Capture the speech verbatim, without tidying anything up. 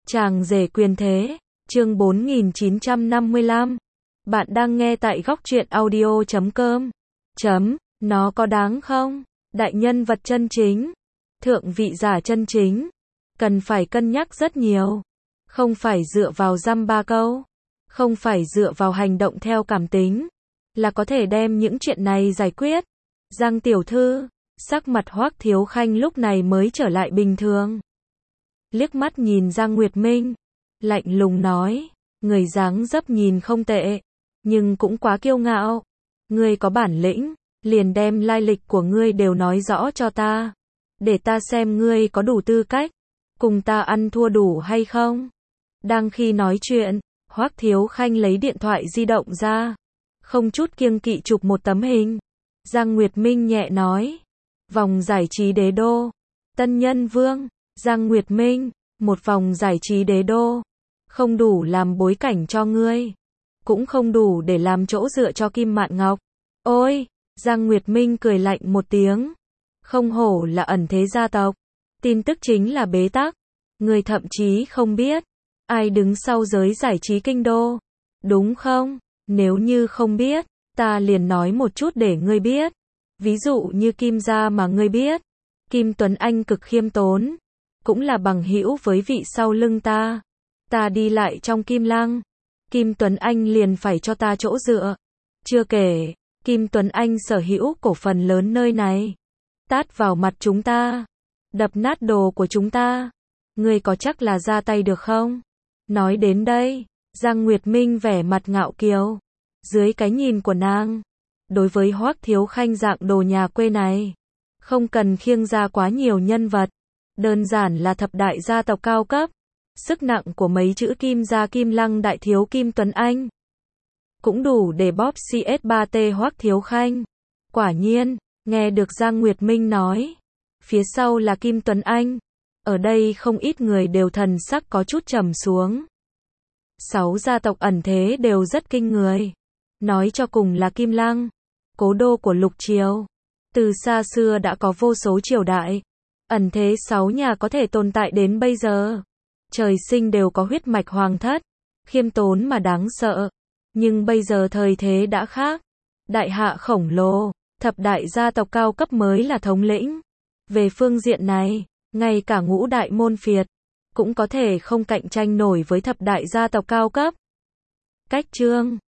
Chàng rể quyền thế, chương bốn nghìn chín trăm năm mươi lăm. Bạn đang nghe tại góc truyện audio chấm com. Chấm, nó có đáng không? Đại nhân vật chân chính, thượng vị giả chân chính, cần phải cân nhắc rất nhiều. Không phải dựa vào dăm ba câu, không phải dựa vào hành động theo cảm tính, là có thể đem những chuyện này giải quyết. Giang tiểu thư, sắc mặt Hoắc Thiếu Khanh lúc này mới trở lại bình thường. Liếc mắt nhìn Giang Nguyệt Minh, lạnh lùng nói, người dáng dấp nhìn không tệ, nhưng cũng quá kiêu ngạo. Ngươi có bản lĩnh, liền đem lai lịch của ngươi đều nói rõ cho ta, để ta xem ngươi có đủ tư cách, cùng ta ăn thua đủ hay không. Đang khi nói chuyện, Hoắc Thiếu Khanh lấy điện thoại di động ra, không chút kiêng kỵ chụp một tấm hình. Giang Nguyệt Minh nhẹ nói, vòng giải trí đế đô, Tân Nhân Vương. Giang Nguyệt Minh, một vòng giải trí đế đô, không đủ làm bối cảnh cho ngươi, cũng không đủ để làm chỗ dựa cho Kim Mạn Ngọc. Ôi, Giang Nguyệt Minh cười lạnh một tiếng, không hổ là ẩn thế gia tộc, tin tức chính là bế tắc, ngươi thậm chí không biết ai đứng sau giới giải trí kinh đô, đúng không? Nếu như không biết, ta liền nói một chút để ngươi biết. Ví dụ như Kim gia mà ngươi biết, Kim Tuấn Anh cực khiêm tốn, cũng là bằng hữu với vị sau lưng ta. Ta đi lại trong Kim Lăng, Kim Tuấn Anh liền phải cho ta chỗ dựa. Chưa kể, Kim Tuấn Anh sở hữu cổ phần lớn nơi này, tát vào mặt chúng ta, đập nát đồ của chúng ta. Ngươi có chắc là ra tay được không? Nói đến đây, Giang Nguyệt Minh vẻ mặt ngạo kiều. Dưới cái nhìn của nàng, đối với Hoắc Thiếu Khanh dạng đồ nhà quê này, không cần khiêng ra quá nhiều nhân vật, đơn giản là thập đại gia tộc cao cấp. Sức nặng của mấy chữ Kim gia Kim Lăng đại thiếu Kim Tuấn Anh cũng đủ để bóp xê ét ba tê Hoắc Thiếu Khanh. Quả nhiên, nghe được Giang Nguyệt Minh nói, phía sau là Kim Tuấn Anh, ở đây không ít người đều thần sắc có chút trầm xuống. Sáu gia tộc ẩn thế đều rất kinh người. Nói cho cùng là Kim Lăng, cố đô của lục triều. Từ xa xưa đã có vô số triều đại, ẩn thế sáu nhà có thể tồn tại đến bây giờ. Trời sinh đều có huyết mạch hoàng thất, khiêm tốn mà đáng sợ. Nhưng bây giờ thời thế đã khác. Đại hạ khổng lồ, thập đại gia tộc cao cấp mới là thống lĩnh. Về phương diện này, ngay cả ngũ đại môn phiệt cũng có thể không cạnh tranh nổi với thập đại gia tộc cao cấp. Cách chương